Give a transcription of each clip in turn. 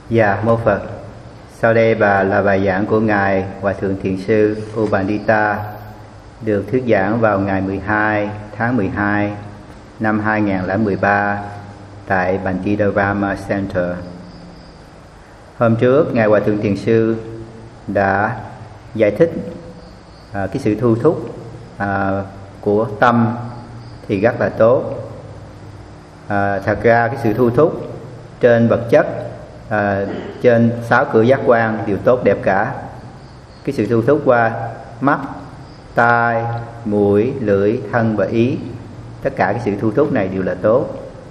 Dạ, mô Phật. Sau đây là bài giảng của Ngài Hòa Thượng Thiền sư U Pandita, được thuyết giảng vào ngày 12 tháng 12 năm 2013 tại Bantidharma Center. Hôm trước, Ngài Hòa Thượng Thiền sư đã giải thích cái sự thu thúc của tâm thì rất là tốt. Thật ra cái sự thu thúc trên vật chất, trên 6 cửa giác quan đều tốt đẹp cả. Cái sự thu thúc qua mắt, tai, mũi, lưỡi, thân và ý, tất cả cái sự thu thúc này đều là tốt.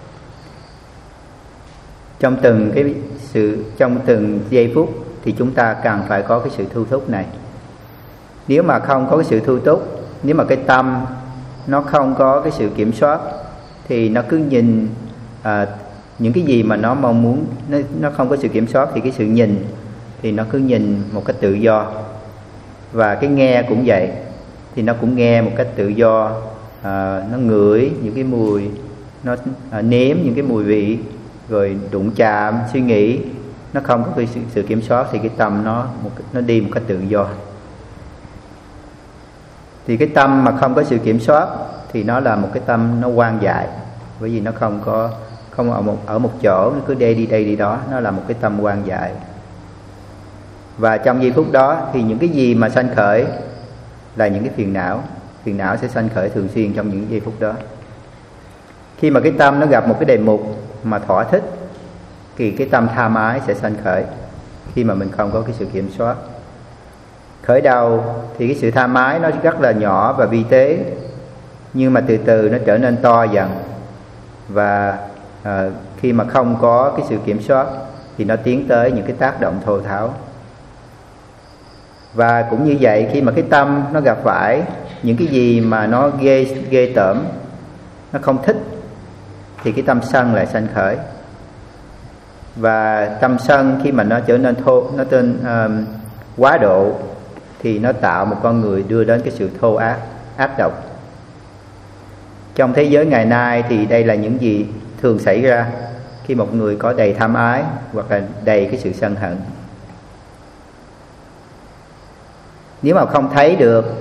Trong từng giây phút thì chúng ta cần phải có cái sự thu thúc này. Nếu mà không có cái sự thu thúc, nếu mà cái tâm nó không có cái sự kiểm soát thì nó cứ nhìn những cái gì mà nó mong muốn, nó không có sự kiểm soát thì cái sự nhìn thì nó cứ nhìn một cách tự do. Và cái nghe cũng vậy, thì nó cũng nghe một cách tự do, nó ngửi những cái mùi, nó nếm những cái mùi vị, rồi đụng chạm, suy nghĩ, nó không có cái sự kiểm soát thì cái tâm nó đi một cách tự do. Thì cái tâm mà không có sự kiểm soát thì nó là một cái tâm nó hoang dại, bởi vì nó không ở một chỗ, nó cứ đi đây đi đó, nó là một cái tâm hoang dại. Và trong giây phút đó thì những cái gì mà sanh khởi là những cái phiền não sẽ sanh khởi thường xuyên trong những giây phút đó. Khi mà cái tâm nó gặp một cái đề mục mà thỏa thích thì cái tâm tham ái sẽ sanh khởi khi mà mình không có cái sự kiểm soát. Khởi đầu thì cái sự tham ái nó rất là nhỏ và vi tế, nhưng mà từ từ nó trở nên to dần. Và khi mà không có cái sự kiểm soát thì nó tiến tới những cái tác động thô tháo. Và cũng như vậy, khi mà cái tâm nó gặp phải những cái gì mà nó ghê tởm, nó không thích, thì cái tâm sân lại sanh khởi. Và tâm sân khi mà nó trở nên quá độ thì nó tạo một con người đưa đến cái sự thô ác độc. Trong thế giới ngày nay thì đây là những gì thường xảy ra khi một người có đầy tham ái hoặc là đầy cái sự sân hận. Nếu mà không thấy được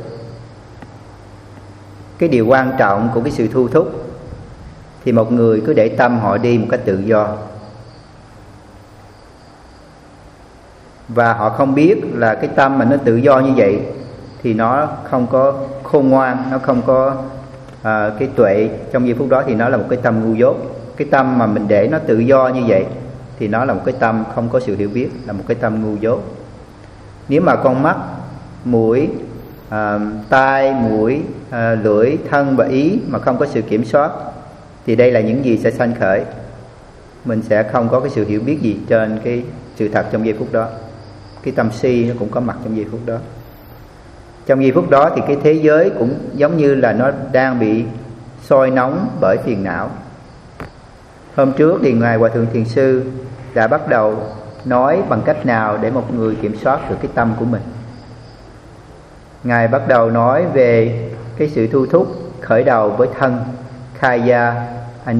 cái điều quan trọng của cái sự thu thúc thì một người cứ để tâm họ đi một cách tự do. Và họ không biết là cái tâm mà nó tự do như vậy thì nó không có khôn ngoan, nó không có cái tuệ. Trong giây phút đó thì nó là một cái tâm ngu dốt. Cái tâm mà mình để nó tự do như vậy thì nó là một cái tâm không có sự hiểu biết, là một cái tâm ngu dốt. Nếu mà con mắt, mũi, tai, mũi, lưỡi, thân và ý mà không có sự kiểm soát thì đây là những gì sẽ sanh khởi. Mình sẽ không có cái sự hiểu biết gì trên cái sự thật trong giây phút đó. Cái tâm si nó cũng có mặt trong giây phút đó. Trong giây phút đó thì cái thế giới cũng giống như là nó đang bị sôi nóng bởi phiền não. Hôm trước thì Ngài Hòa Thượng Thiền sư đã bắt đầu nói bằng cách nào để một người kiểm soát được cái tâm của mình. Ngài bắt đầu nói về cái sự thu thúc khởi đầu với thân, Kaya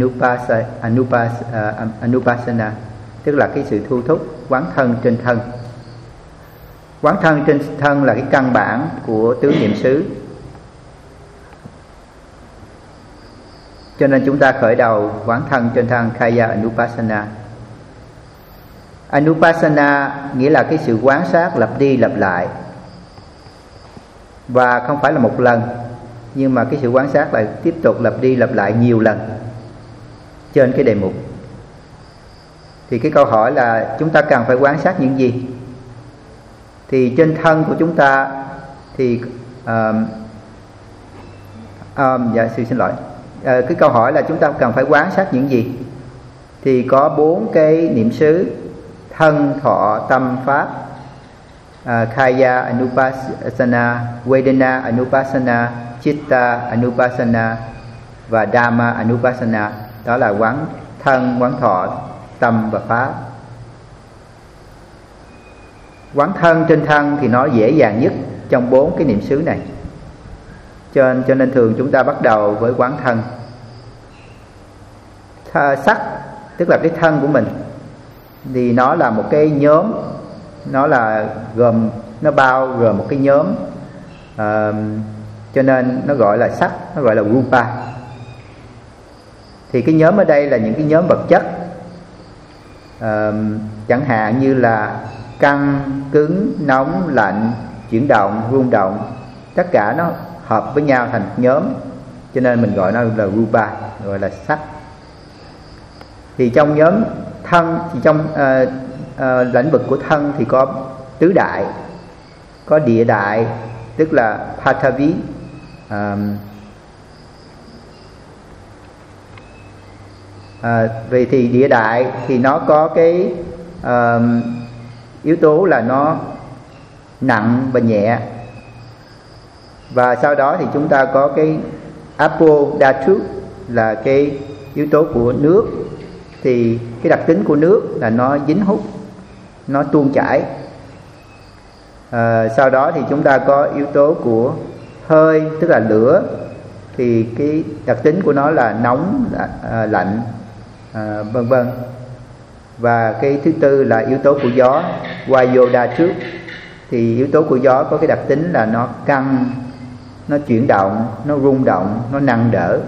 Anupassana, tức là cái sự thu thúc quán thân trên thân. Quán thân trên thân là cái căn bản của tứ niệm xứ. Cho nên chúng ta khởi đầu quán thân trên thân, Kaya Anupassana. Anupassana nghĩa là cái sự quán sát lặp đi lặp lại. Và không phải là một lần, nhưng mà cái sự quán sát lại tiếp tục lặp đi lặp lại nhiều lần trên cái đề mục. Thì cái câu hỏi là chúng ta cần phải quán sát những gì? Thì trên thân của chúng ta thì cái câu hỏi là chúng ta cần phải quán sát những gì? Thì có 4 cái niệm xứ: thân, thọ, tâm, pháp, Kaya Anupassana, Vedana Anupassana, Chitta Anupassana và Dhamma Anupassana. Đó là quán thân, quán thọ, tâm và pháp. Quán thân trên thân thì nó dễ dàng nhất trong 4 cái niệm xứ này. Cho nên thường chúng ta bắt đầu với quán thân. Sắc tức là cái thân của mình, thì nó là một cái nhóm, nó là nó bao gồm một cái nhóm, cho nên nó gọi là sắc, nó gọi là rupa. Thì cái nhóm ở đây là những cái nhóm vật chất, chẳng hạn như là căng, cứng, nóng, lạnh, chuyển động, rung động, tất cả nó hợp với nhau thành nhóm, cho nên mình gọi nó là rupa, gọi là sắc. Thì trong nhóm thân, thì trong lĩnh vực của thân thì có tứ đại, có địa đại tức là Pathavi, vì thì địa đại thì nó có cái yếu tố là nó nặng và nhẹ. Và sau đó thì chúng ta có cái Apo Dhatu là cái yếu tố của nước. Thì cái đặc tính của nước là nó dính hút, nó tuôn chảy. Sau đó thì chúng ta có yếu tố của hơi tức là lửa. Thì cái đặc tính của nó là nóng, lạnh, vân vân. Và cái thứ tư là yếu tố của gió, Vayodhatu. Thì yếu tố của gió có cái đặc tính là nó căng, nó chuyển động, nó rung động, nó nâng đỡ.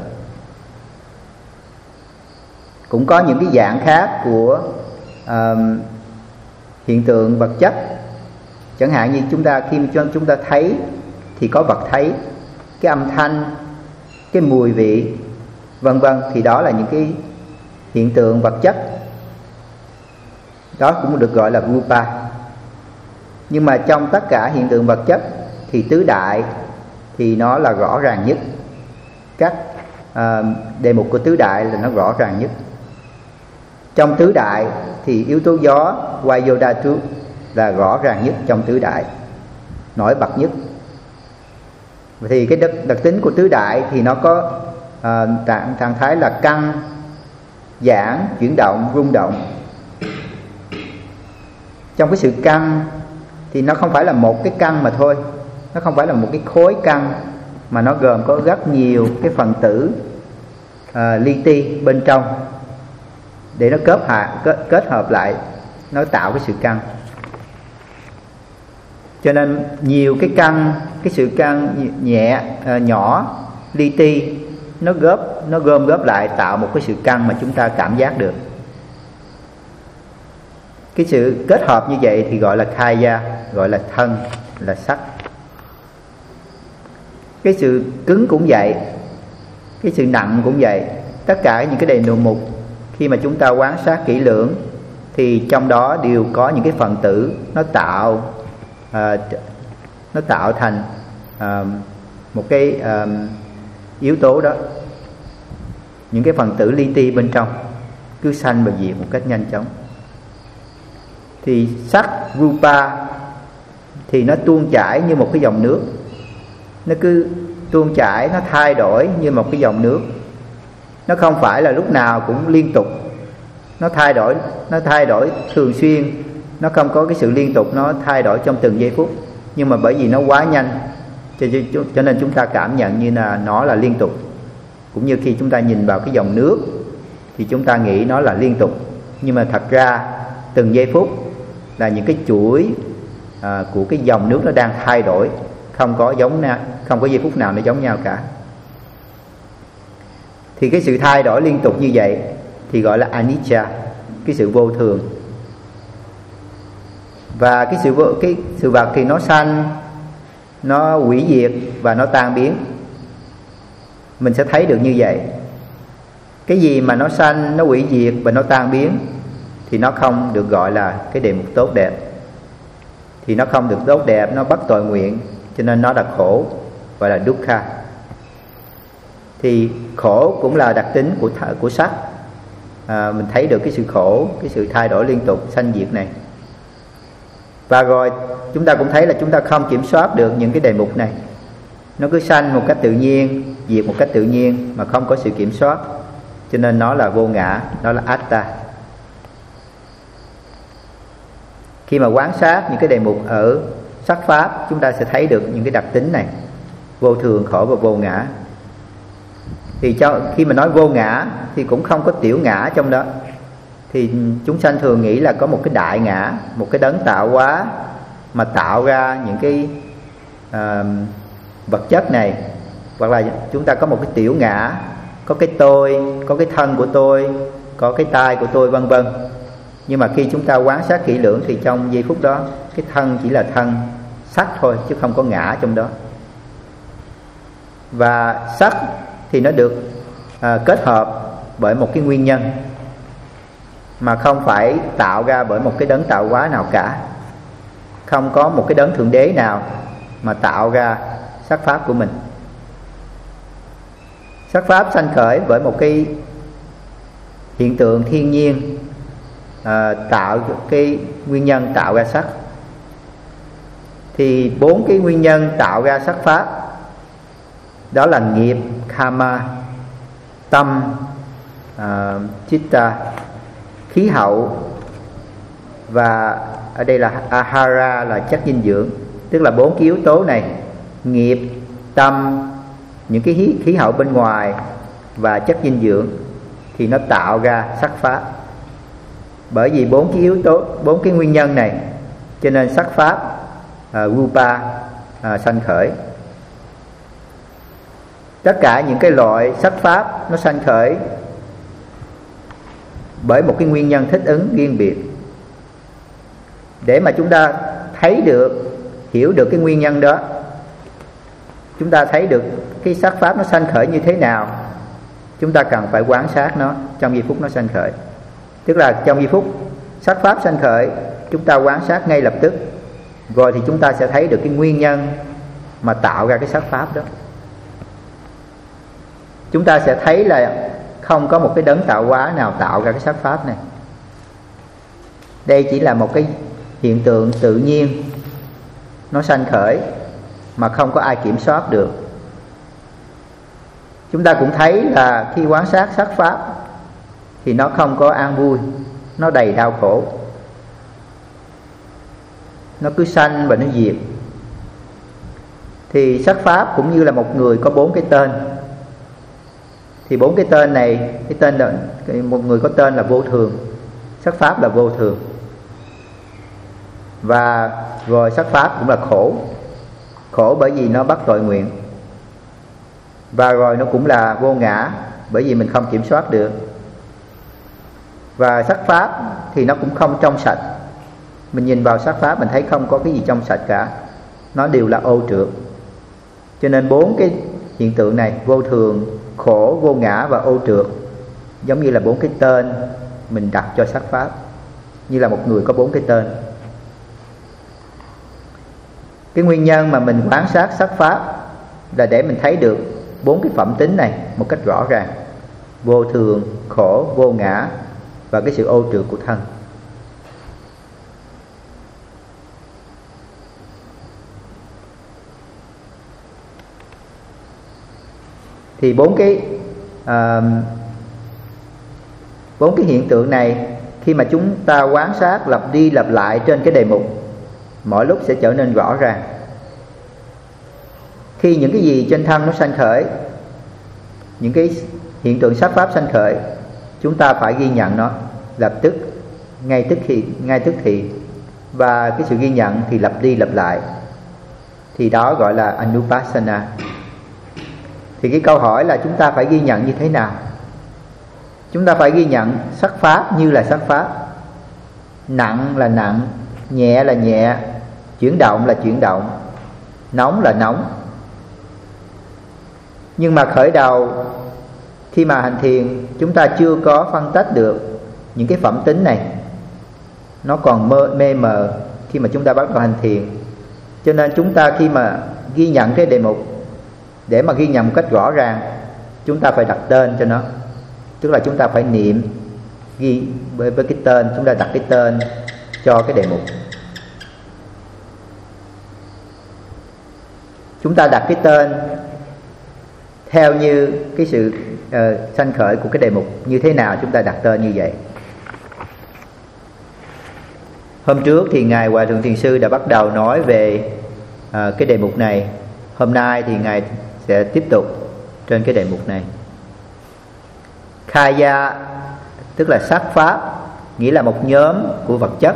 Cũng có những cái dạng khác của hiện tượng vật chất. Chẳng hạn như khi chúng ta thấy thì có vật thấy, cái âm thanh, cái mùi vị, vân vân. Thì đó là những cái hiện tượng vật chất, đó cũng được gọi là rupa. Nhưng mà trong tất cả hiện tượng vật chất thì tứ đại thì nó là rõ ràng nhất. Các đề mục của tứ đại là nó rõ ràng nhất. Trong tứ đại thì yếu tố gió, Vayodhatu, là rõ ràng nhất trong tứ đại, nổi bật nhất. Thì cái đặc tính của tứ đại thì nó có trạng thái là căng, giãn, chuyển động, rung động. Trong cái sự căng thì nó không phải là một cái căng mà thôi, nó không phải là một cái khối căng, mà nó gồm có rất nhiều cái phần tử li ti bên trong để nó kết hợp lại, nó tạo cái sự căng. Cho nên nhiều cái căng, cái sự căng nhẹ, nhỏ, li ti, nó gom góp lại tạo một cái sự căng mà chúng ta cảm giác được. Cái sự kết hợp như vậy thì gọi là kaya, gọi là thân, là sắc. Cái sự cứng cũng vậy, cái sự nặng cũng vậy. Tất cả những cái đề mục khi mà chúng ta quan sát kỹ lưỡng thì trong đó đều có những cái phần tử nó tạo thành một cái yếu tố đó. Những cái phần tử li ti bên trong cứ sanh và diệt một cách nhanh chóng. Thì sắc rupa thì nó tuôn chảy như một cái dòng nước, nó cứ tuôn chảy, nó thay đổi như một cái dòng nước. Nó không phải là lúc nào cũng liên tục, nó thay đổi thường xuyên, nó không có cái sự liên tục, nó thay đổi trong từng giây phút. Nhưng mà bởi vì nó quá nhanh cho nên chúng ta cảm nhận như là nó là liên tục. Cũng như khi chúng ta nhìn vào cái dòng nước thì chúng ta nghĩ nó là liên tục, nhưng mà thật ra từng giây phút là những cái chuỗi của cái dòng nước nó đang thay đổi, không có giây phút nào nó giống nhau cả. Thì cái sự thay đổi liên tục như vậy thì gọi là anicca, cái sự vô thường. Và cái sự vật thì nó sanh, nó hủy diệt và nó tan biến. Mình sẽ thấy được như vậy. Cái gì mà nó sanh, nó hủy diệt và nó tan biến thì nó không được gọi là cái đề mục tốt đẹp. Thì nó không được tốt đẹp, nó bất tội nguyện, cho nên nó là khổ, gọi là dukkha. Thì khổ cũng là đặc tính của sắc. Mình thấy được cái sự khổ, cái sự thay đổi liên tục, sanh diệt này. Và rồi chúng ta cũng thấy là chúng ta không kiểm soát được những cái đề mục này. Nó cứ sanh một cách tự nhiên, diệt một cách tự nhiên mà không có sự kiểm soát. Cho nên nó là vô ngã, nó là atta. Khi mà quan sát những cái đề mục ở sắc pháp, chúng ta sẽ thấy được những cái đặc tính này: vô thường, khổ và vô ngã. Thì khi mà nói vô ngã thì cũng không có tiểu ngã trong đó. thì chúng sanh thường nghĩ là có một cái đại ngã, một cái đấng tạo hóa mà tạo ra những cái vật chất này, hoặc là chúng ta có một cái tiểu ngã, có cái tôi, có cái thân của tôi, có cái tai của tôi, vân vân. Nhưng mà khi chúng ta quan sát kỹ lưỡng thì trong giây phút đó cái thân chỉ là thân sắc thôi, chứ không có ngã trong đó. Và sắc thì nó được kết hợp bởi một cái nguyên nhân, mà không phải tạo ra bởi một cái đấng tạo hóa nào cả. Không có một cái đấng thượng đế nào mà tạo ra sắc pháp của mình. Sắc pháp sanh khởi bởi một cái hiện tượng thiên nhiên, tạo cái nguyên nhân tạo ra sắc. Thì 4 cái nguyên nhân tạo ra sắc pháp đó là nghiệp, karma, tâm, chitta, khí hậu, và ở đây là ahara, là chất dinh dưỡng. Tức là 4 cái yếu tố này: nghiệp, tâm, những cái khí hậu bên ngoài và chất dinh dưỡng, thì nó tạo ra sắc pháp. Bởi vì 4 cái yếu tố, 4 cái nguyên nhân này, cho nên sắc pháp rupa sanh khởi. Tất cả những cái loại sắc pháp nó sanh khởi bởi một cái nguyên nhân thích ứng riêng biệt. Để mà chúng ta thấy được, hiểu được cái nguyên nhân đó, chúng ta thấy được cái sắc pháp nó sanh khởi như thế nào, chúng ta cần phải quan sát nó trong giây phút nó sanh khởi. Tức là trong giây phút sắc pháp sanh khởi, chúng ta quan sát ngay lập tức, rồi thì chúng ta sẽ thấy được cái nguyên nhân mà tạo ra cái sắc pháp đó. Chúng ta sẽ thấy là không có một cái đấng tạo hóa nào tạo ra cái sắc pháp này. Đây chỉ là một cái hiện tượng tự nhiên nó sanh khởi mà không có ai kiểm soát được. Chúng ta cũng thấy là khi quan sát sắc pháp thì nó không có an vui, nó đầy đau khổ. Nó cứ sanh và nó diệt. Thì sắc pháp cũng như là một người có 4 cái tên. Thì 4 cái tên này, cái tên là, một người có tên là vô thường, sắc pháp là vô thường, và rồi sắc pháp cũng là khổ. Khổ bởi vì nó bắt tội nguyện. Và rồi nó cũng là vô ngã, bởi vì mình không kiểm soát được. Và sắc pháp thì nó cũng không trong sạch. Mình nhìn vào sắc pháp mình thấy không có cái gì trong sạch cả, nó đều là ô trượt. Cho nên 4 cái hiện tượng này, vô thường, khổ, vô ngã và ô trượt, giống như là 4 cái tên mình đặt cho sắc pháp, như là một người có 4 cái tên. Cái nguyên nhân mà mình quan sát sắc pháp là để mình thấy được 4 cái phẩm tính này một cách rõ ràng: vô thường, khổ, vô ngã và cái sự ô trượt của thân. Thì 4 cái hiện tượng này, khi mà chúng ta quan sát lặp đi lặp lại trên cái đề mục, mỗi lúc sẽ trở nên rõ ràng. Khi những cái gì trên thân nó sanh khởi, những cái hiện tượng sắc pháp sanh khởi, chúng ta phải ghi nhận nó lập tức, ngay tức thì, và cái sự ghi nhận thì lặp đi lặp lại, thì đó gọi là anupassana. Thì cái câu hỏi là chúng ta phải ghi nhận như thế nào? Chúng ta phải ghi nhận sắc pháp như là sắc pháp, nặng là nặng, nhẹ là nhẹ, chuyển động là chuyển động, nóng là nóng. Nhưng mà khởi đầu, khi mà hành thiền, chúng ta chưa có phân tách được những cái phẩm tính này, nó còn mê mờ khi mà chúng ta bắt đầu hành thiền. Cho nên chúng ta khi mà ghi nhận cái đề mục, để mà ghi nhận một cách rõ ràng, chúng ta phải đặt tên cho nó. Tức là chúng ta phải niệm, ghi với cái tên, chúng ta đặt cái tên cho cái đề mục. Chúng ta đặt cái tên theo như cái sự sanh khởi của cái đề mục như thế nào, chúng ta đặt tên như vậy. Hôm trước thì Ngài Hòa Thượng Thiền Sư đã bắt đầu nói về cái đề mục này. Hôm nay thì Ngài sẽ tiếp tục trên cái đề mục này. Kaya tức là sắc pháp, nghĩa là một nhóm của vật chất.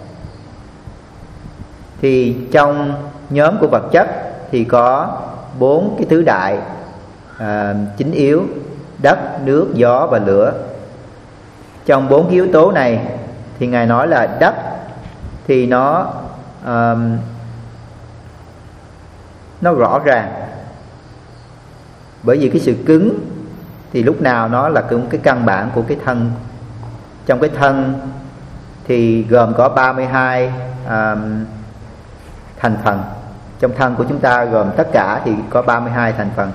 Thì trong nhóm của vật chất thì có 4 cái thứ đại chính yếu: đất, nước, gió và lửa. Trong 4 cái yếu tố này thì Ngài nói là đất thì nó rõ ràng, bởi vì cái sự cứng thì lúc nào nó là cũng cái căn bản của cái thân. Trong cái thân thì gồm có 32 thành phần. Trong thân của chúng ta gồm tất cả thì có 32 thành phần.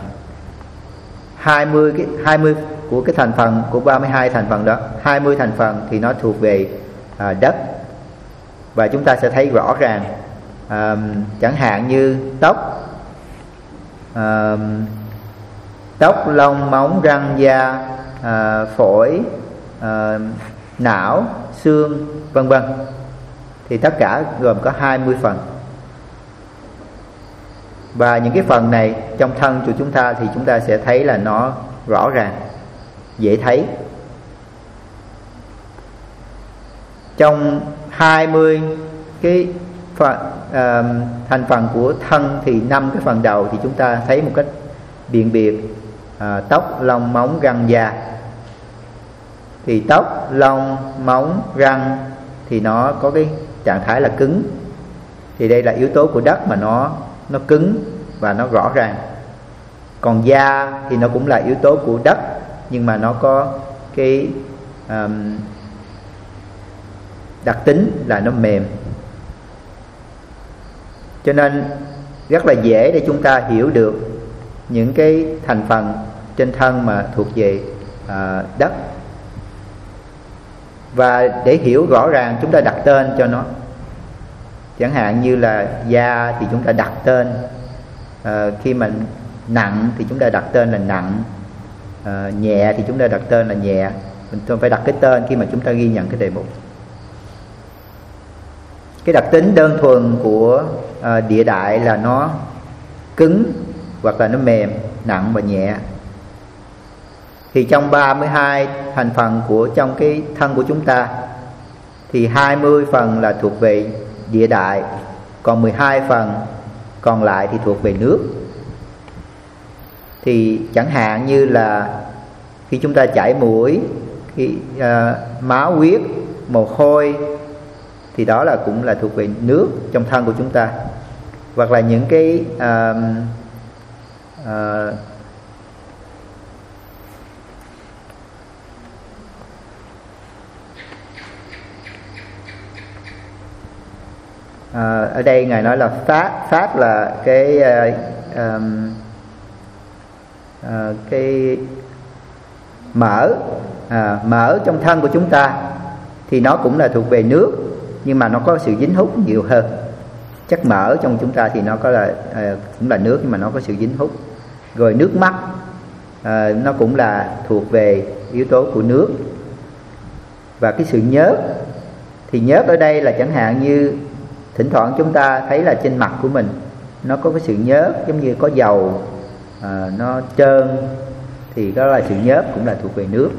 20 của cái thành phần của 32 thành phần đó, 20 thành phần thì nó thuộc về đất. Và chúng ta sẽ thấy rõ ràng, chẳng hạn như tóc, lông, móng, răng, da, phổi, não, xương, vân vân. Thì tất cả gồm có 20 phần. Và những cái phần này trong thân của chúng ta thì chúng ta sẽ thấy là nó rõ ràng, dễ thấy. Trong 20 cái thành phần của thân thì 5 cái phần đầu thì chúng ta thấy một cách biện biệt: tóc, lông, móng, răng, da. Thì tóc, lông, móng, răng thì nó có cái trạng thái là cứng. Thì đây là yếu tố của đất mà nó cứng và nó rõ ràng. Còn da thì nó cũng là yếu tố của đất, nhưng mà nó có cái đặc tính là nó mềm. Cho nên rất là dễ để chúng ta hiểu được những cái thành phần trên thân mà thuộc về đất. Và để hiểu rõ ràng chúng ta đặt tên cho nó. Chẳng hạn như là da thì chúng ta đặt tên, khi mà nặng thì chúng ta đặt tên là nặng, nhẹ thì chúng ta đặt tên là nhẹ. Mình phải đặt cái tên khi mà chúng ta ghi nhận cái đề mục. Cái đặc tính đơn thuần của địa đại là nó cứng hoặc là nó mềm, nặng và nhẹ. Thì trong 32 thành phần của trong cái thân của chúng ta thì 20 phần là thuộc về địa đại, còn 12 phần còn lại thì thuộc về nước. Thì chẳng hạn như là khi chúng ta chảy mũi, khi máu huyết, mồ hôi thì đó là cũng là thuộc về nước trong thân của chúng ta. Hoặc là những cái ở đây Ngài nói là phát là cái mỡ trong thân của chúng ta thì nó cũng là thuộc về nước, nhưng mà nó có sự dính hút nhiều hơn. Chất mỡ trong chúng ta thì nó có là cũng là nước, nhưng mà nó có sự dính hút. Rồi nước mắt nó cũng là thuộc về yếu tố của nước. Và cái sự nhớt thì nhớt ở đây là chẳng hạn như thỉnh thoảng chúng ta thấy là trên mặt của mình nó có cái sự nhớt, giống như có dầu nó trơn, thì đó là sự nhớt, cũng là thuộc về nước.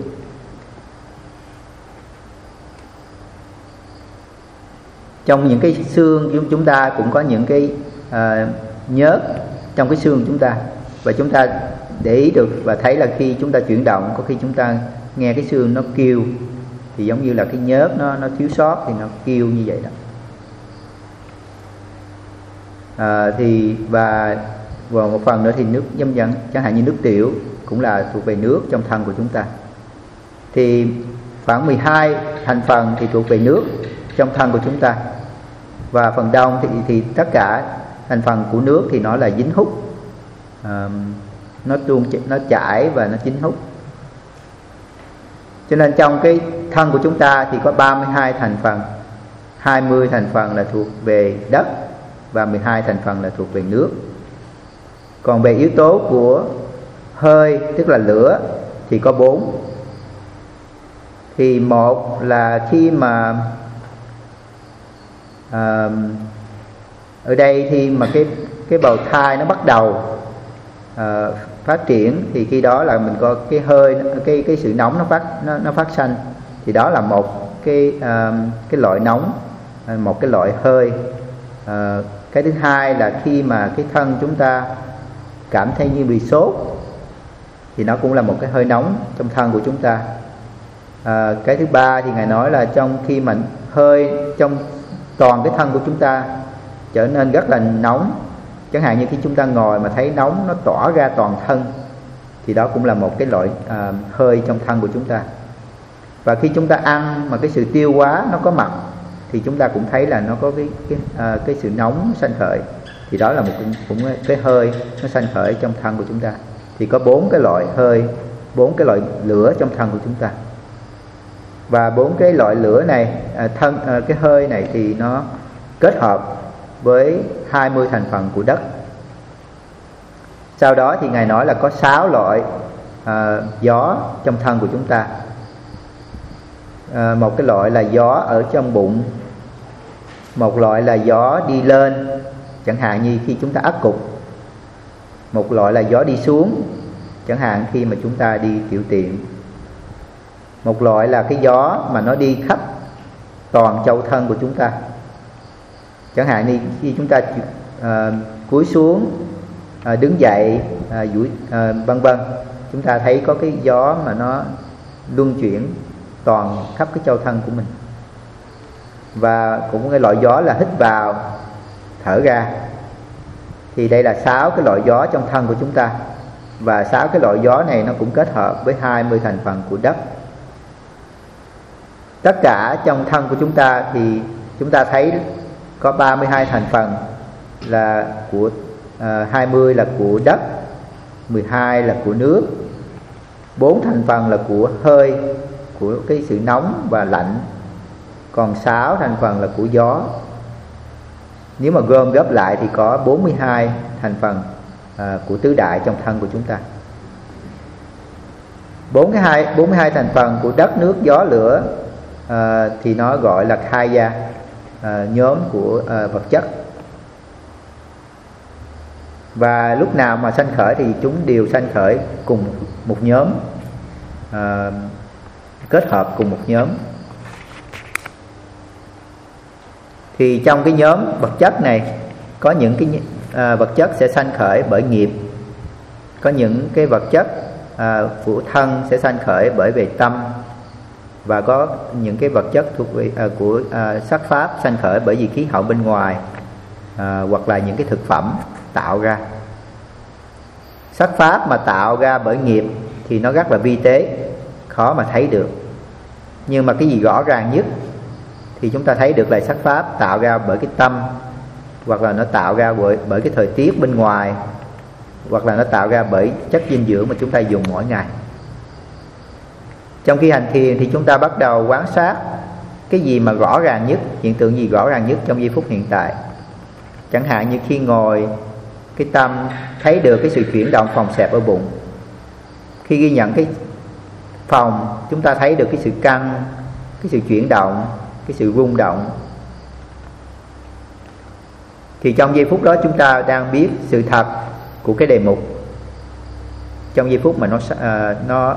Trong những cái xương chúng ta cũng có những cái nhớt trong cái xương chúng ta. Và chúng ta để ý được và thấy là khi chúng ta chuyển động, có khi chúng ta nghe cái xương nó kêu, thì giống như là cái nhớt nó thiếu sót thì nó kêu như vậy đó. Và một phần nữa thì nước giống như chẳng hạn như nước tiểu cũng là thuộc về nước trong thân của chúng ta. Thì khoảng 12 thành phần thì thuộc về nước trong thân của chúng ta. Và phần đông thì tất cả thành phần của nước thì nó là dính hút, nó chảy và nó dính hút. Cho nên trong cái thân của chúng ta thì có 32 thành phần, 20 thành phần là thuộc về đất và 12 thành phần là thuộc về nước. Còn về yếu tố của hơi, tức là lửa, thì có 4. Thì một là khi mà ở đây khi mà cái bào thai nó bắt đầu phát triển, thì khi đó là mình có cái hơi, cái sự nóng nó phát sanh, thì đó là một cái loại nóng, một cái loại hơi. Cái thứ hai là khi mà cái thân chúng ta cảm thấy như bị sốt thì nó cũng là một cái hơi nóng trong thân của chúng ta. Cái thứ ba thì Ngài nói là trong khi mà hơi trong toàn cái thân của chúng ta trở nên rất là nóng, chẳng hạn như khi chúng ta ngồi mà thấy nóng nó tỏa ra toàn thân, thì đó cũng là một cái loại hơi trong thân của chúng ta. Và khi chúng ta ăn mà cái sự tiêu hóa nó có mặt thì chúng ta cũng thấy là nó có cái sự nóng sanh khởi, thì đó là cũng cái hơi nó sanh khởi trong thân của chúng ta. Thì có 4 cái loại hơi, 4 cái loại lửa trong thân của chúng ta. Và 4 cái loại lửa này, cái hơi này thì nó kết hợp với 20 thành phần của đất. Sau đó thì Ngài nói là có 6 loại gió trong thân của chúng ta. Một cái loại là gió ở trong bụng, một loại là gió đi lên, chẳng hạn như khi chúng ta ắt cục, một loại là gió đi xuống, chẳng hạn khi mà chúng ta đi tiểu tiện, một loại là cái gió mà nó đi khắp toàn châu thân của chúng ta, chẳng hạn như khi chúng ta cúi xuống, đứng dậy, vân vân, chúng ta thấy có cái gió mà nó luân chuyển toàn khắp cái châu thân của mình. Và cũng cái loại gió là hít vào, thở ra. Thì đây là 6 cái loại gió trong thân của chúng ta. Và 6 cái loại gió này nó cũng kết hợp với 20 thành phần của đất. Tất cả trong thân của chúng ta thì chúng ta thấy có 32 thành phần là của 20 là của đất, 12 là của nước, 4 thành phần là của hơi, của cái sự nóng và lạnh, còn 6 thành phần là của gió. Nếu mà gom góp lại thì có 42 thành phần của tứ đại trong thân của chúng ta. 42 thành phần của đất, nước, gió, lửa thì nó gọi là Kaya, nhóm của vật chất. Và lúc nào mà sanh khởi thì chúng đều sanh khởi cùng một nhóm, kết hợp cùng một nhóm. Thì trong cái nhóm vật chất này có những cái vật chất sẽ sanh khởi bởi nghiệp, có những cái vật chất của thân sẽ sanh khởi bởi về tâm, và có những cái vật chất thuộc về của sắc pháp sanh khởi bởi vì khí hậu bên ngoài, hoặc là những cái thực phẩm tạo ra. Sắc pháp mà tạo ra bởi nghiệp thì nó rất là vi tế, khó mà thấy được. Nhưng mà cái gì rõ ràng nhất thì chúng ta thấy được là sắc pháp tạo ra bởi cái tâm, hoặc là nó tạo ra bởi cái thời tiết bên ngoài, hoặc là nó tạo ra bởi chất dinh dưỡng mà chúng ta dùng mỗi ngày. Trong khi hành thiền thì chúng ta bắt đầu quan sát cái gì mà rõ ràng nhất, hiện tượng gì rõ ràng nhất trong giây phút hiện tại. Chẳng hạn như khi ngồi, cái tâm thấy được cái sự chuyển động phòng xẹp ở bụng. Khi ghi nhận cái phòng, chúng ta thấy được cái sự căng, cái sự chuyển động, cái sự rung động. Thì trong giây phút đó chúng ta đang biết sự thật của cái đề mục. Trong giây phút mà nó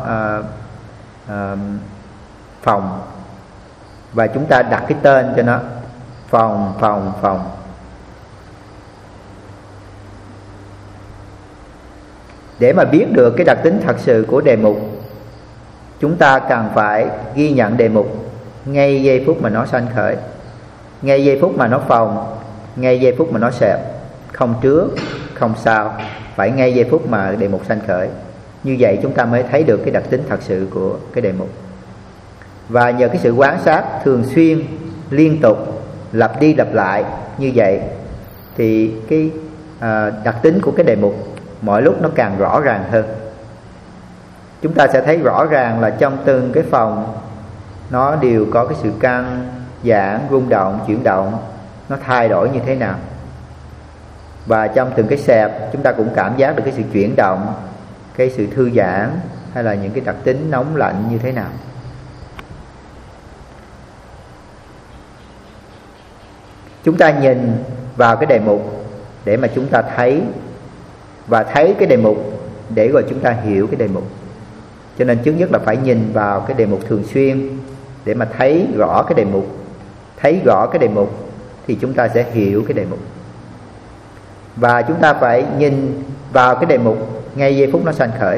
phòng, và chúng ta đặt cái tên cho nó, phòng. Để mà biết được cái đặc tính thật sự của đề mục, chúng ta cần phải ghi nhận đề mục ngay giây phút mà nó sanh khởi, ngay giây phút mà nó phòng, ngay giây phút mà nó xẹp, không trước, không sau, phải ngay giây phút mà đề mục sanh khởi. Như vậy chúng ta mới thấy được cái đặc tính thật sự của cái đề mục. Và nhờ cái sự quan sát thường xuyên, liên tục, lặp đi lặp lại như vậy, thì cái đặc tính của cái đề mục mọi lúc nó càng rõ ràng hơn. Chúng ta sẽ thấy rõ ràng là trong từng cái phòng nó đều có cái sự căng, giãn, rung động, chuyển động, nó thay đổi như thế nào. Và trong từng cái xẹp chúng ta cũng cảm giác được cái sự chuyển động, cái sự thư giãn, hay là những cái đặc tính nóng lạnh như thế nào. Chúng ta nhìn vào cái đề mục để mà chúng ta thấy, và thấy cái đề mục để rồi chúng ta hiểu cái đề mục. Cho nên trước nhất là phải nhìn vào cái đề mục thường xuyên, để mà thấy rõ cái đề mục. Thấy rõ cái đề mục thì chúng ta sẽ hiểu cái đề mục. Và chúng ta phải nhìn vào cái đề mục ngay giây phút nó sanh khởi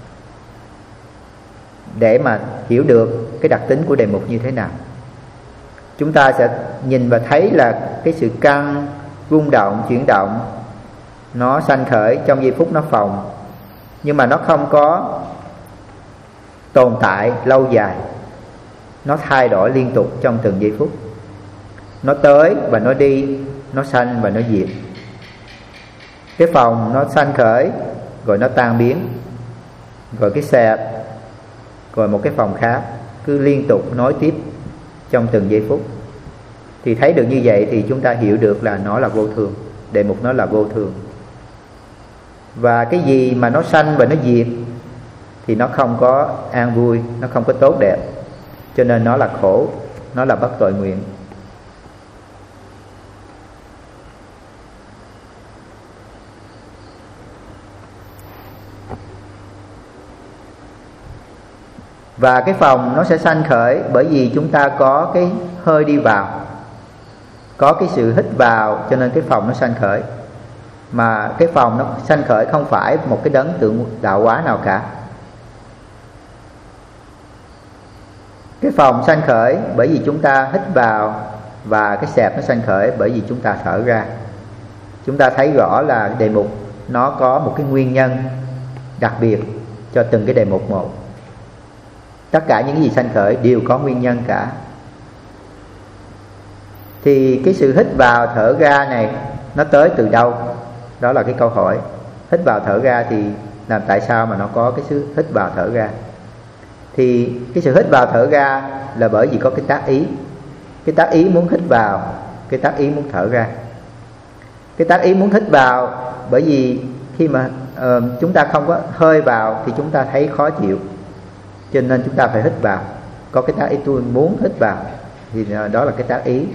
để mà hiểu được cái đặc tính của đề mục như thế nào. Chúng ta sẽ nhìn và thấy là cái sự căng, rung động, chuyển động nó sanh khởi trong giây phút nó phồng, nhưng mà nó không có tồn tại lâu dài. Nó thay đổi liên tục trong từng giây phút. Nó tới và nó đi, nó sanh và nó diệt. Cái phồng nó sanh khởi, rồi nó tan biến, rồi cái xẹp, rồi một cái phồng khác, cứ liên tục nối tiếp trong từng giây phút. Thì thấy được như vậy thì chúng ta hiểu được là nó là vô thường. Đề mục nó là vô thường. Và cái gì mà nó sanh và nó diệt thì nó không có an vui, nó không có tốt đẹp, cho nên nó là khổ, nó là bất tội nguyện. Và cái phồng nó sẽ sanh khởi bởi vì chúng ta có cái hơi đi vào, có cái sự hít vào, cho nên cái phồng nó sanh khởi. Mà cái phồng nó sanh khởi không phải một cái đấng tượng đạo hóa nào cả. Cái phồng sanh khởi bởi vì chúng ta hít vào, và cái xẹp nó sanh khởi bởi vì chúng ta thở ra. Chúng ta thấy rõ là đề mục nó có một cái nguyên nhân đặc biệt cho từng cái đề mục một. Tất cả những gì sanh khởi đều có nguyên nhân cả. Thì cái sự hít vào thở ra này nó tới từ đâu? Đó là cái câu hỏi. Hít vào thở ra thì làm tại sao mà nó có cái sự hít vào thở ra? Thì cái sự hít vào thở ra là bởi vì có cái tác ý. Cái tác ý muốn hít vào, cái tác ý muốn thở ra. Cái tác ý muốn hít vào bởi vì khi mà chúng ta không có hơi vào thì chúng ta thấy khó chịu, cho nên chúng ta phải hít vào. Có cái tác ý tôi muốn hít vào, thì đó là cái tác ý.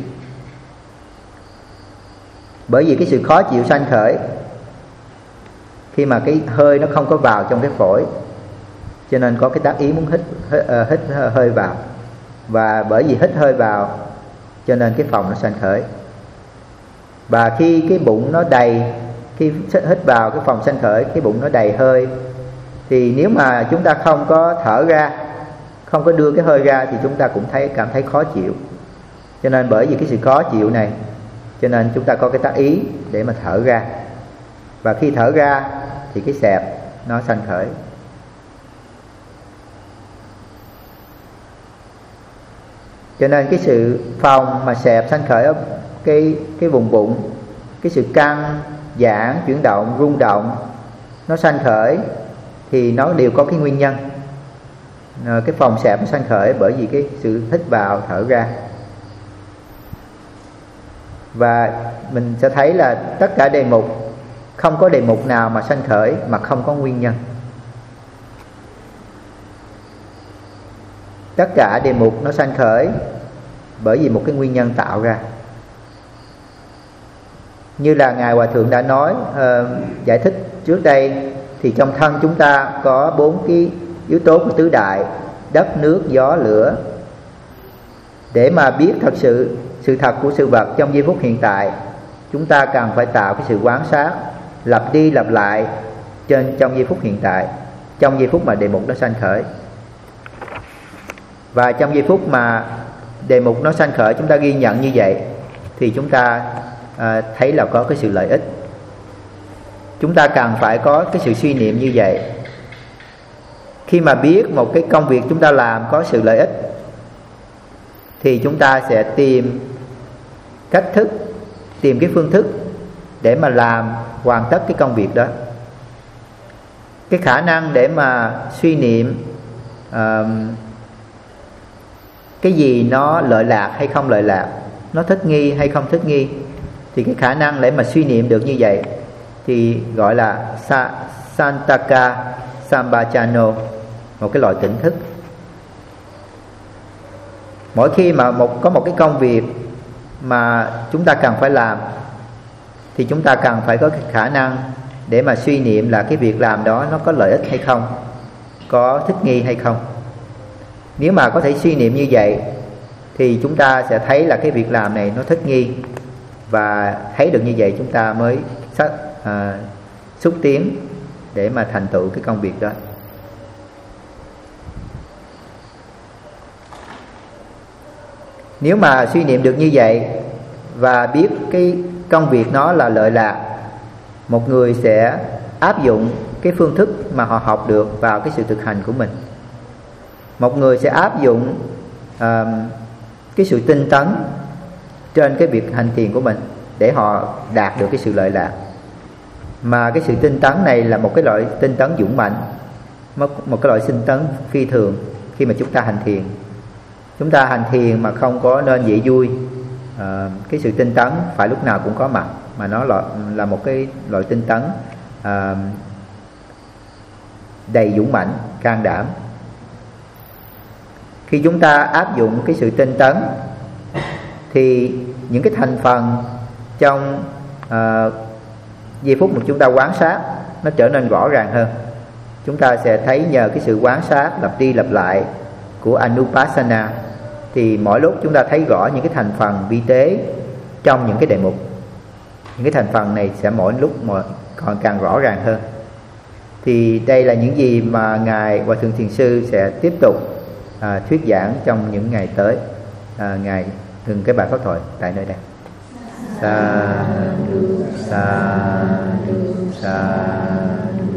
Bởi vì cái sự khó chịu sanh khởi khi mà cái hơi nó không có vào trong cái phổi, cho nên có cái tác ý muốn hít hơi vào. Và bởi vì hít hơi vào cho nên cái phồng nó sanh khởi. Và khi cái bụng nó đầy, khi hít vào cái phồng sanh khởi, cái bụng nó đầy hơi, thì nếu mà chúng ta không có thở ra, không có đưa cái hơi ra, thì chúng ta cũng cảm thấy khó chịu. Cho nên bởi vì cái sự khó chịu này, cho nên chúng ta có cái tác ý để mà thở ra. Và khi thở ra thì cái xẹp nó sanh khởi. Cho nên cái sự phồng mà xẹp sanh khởi ở cái vùng bụng, cái sự căng, giãn, chuyển động, rung động nó sanh khởi thì nó đều có cái nguyên nhân. Cái phồng xẹp nó sanh khởi bởi vì cái sự hít vào thở ra. Và mình sẽ thấy là tất cả đề mục, không có đề mục nào mà sanh khởi mà không có nguyên nhân. Tất cả đề mục nó sanh khởi bởi vì một cái nguyên nhân tạo ra. Như là Ngài Hòa Thượng đã nói, giải thích trước đây, thì trong thân chúng ta có 4 cái yếu tố của tứ đại: đất, nước, gió, lửa. Để mà biết thật sự thật của sự vật trong giây phút hiện tại, chúng ta cần phải tạo cái sự quan sát lặp đi lặp lại trong giây phút hiện tại, trong giây phút mà đề mục nó sanh khởi. Và trong giây phút mà đề mục nó sanh khởi, chúng ta ghi nhận như vậy thì chúng ta thấy là có cái sự lợi ích. Chúng ta cần phải có cái sự suy niệm như vậy. Khi mà biết một cái công việc chúng ta làm có sự lợi ích thì chúng ta sẽ tìm cách thức, tìm cái phương thức để mà làm hoàn tất cái công việc đó. Cái khả năng để mà suy niệm cái gì nó lợi lạc hay không lợi lạc, nó thích nghi hay không thích nghi, thì cái khả năng để mà suy niệm được như vậy thì gọi là Santaka Sambhajano, một cái loại tỉnh thức. Mỗi khi mà có một cái công việc mà chúng ta cần phải làm thì chúng ta cần phải có cái khả năng để mà suy niệm là cái việc làm đó nó có lợi ích hay không, có thích nghi hay không. Nếu mà có thể suy niệm như vậy thì chúng ta sẽ thấy là cái việc làm này nó thích nghi, và thấy được như vậy chúng ta mới xúc tiến để mà thành tựu cái công việc đó. Nếu mà suy niệm được như vậy và biết cái công việc nó là lợi lạc, một người sẽ áp dụng cái phương thức mà họ học được vào cái sự thực hành của mình. Một người sẽ áp dụng cái sự tinh tấn trên cái việc hành thiền của mình để họ đạt được cái sự lợi lạc. Mà cái sự tinh tấn này là một cái loại tinh tấn dũng mạnh, một cái loại tinh tấn phi thường. Khi mà chúng ta hành thiền, chúng ta hành thiền mà không có nên vậy vui, cái sự tinh tấn phải lúc nào cũng có mặt, mà nó là một cái loại tinh tấn đầy dũng mạnh, can đảm. Khi chúng ta áp dụng cái sự tinh tấn thì những cái thành phần trong giây phút mà chúng ta quan sát nó trở nên rõ ràng hơn. Chúng ta sẽ thấy nhờ cái sự quan sát lặp đi lặp lại của Anupassana, thì mỗi lúc chúng ta thấy rõ những cái thành phần vi tế trong những cái đề mục. Những cái thành phần này sẽ mỗi lúc còn càng rõ ràng hơn. Thì đây là những gì mà Ngài Hòa Thượng Thiền Sư sẽ tiếp tục thuyết giảng trong những ngày tới. Ngài ngừng cái bài pháp thoại tại nơi đây. Sa du sa du sa du.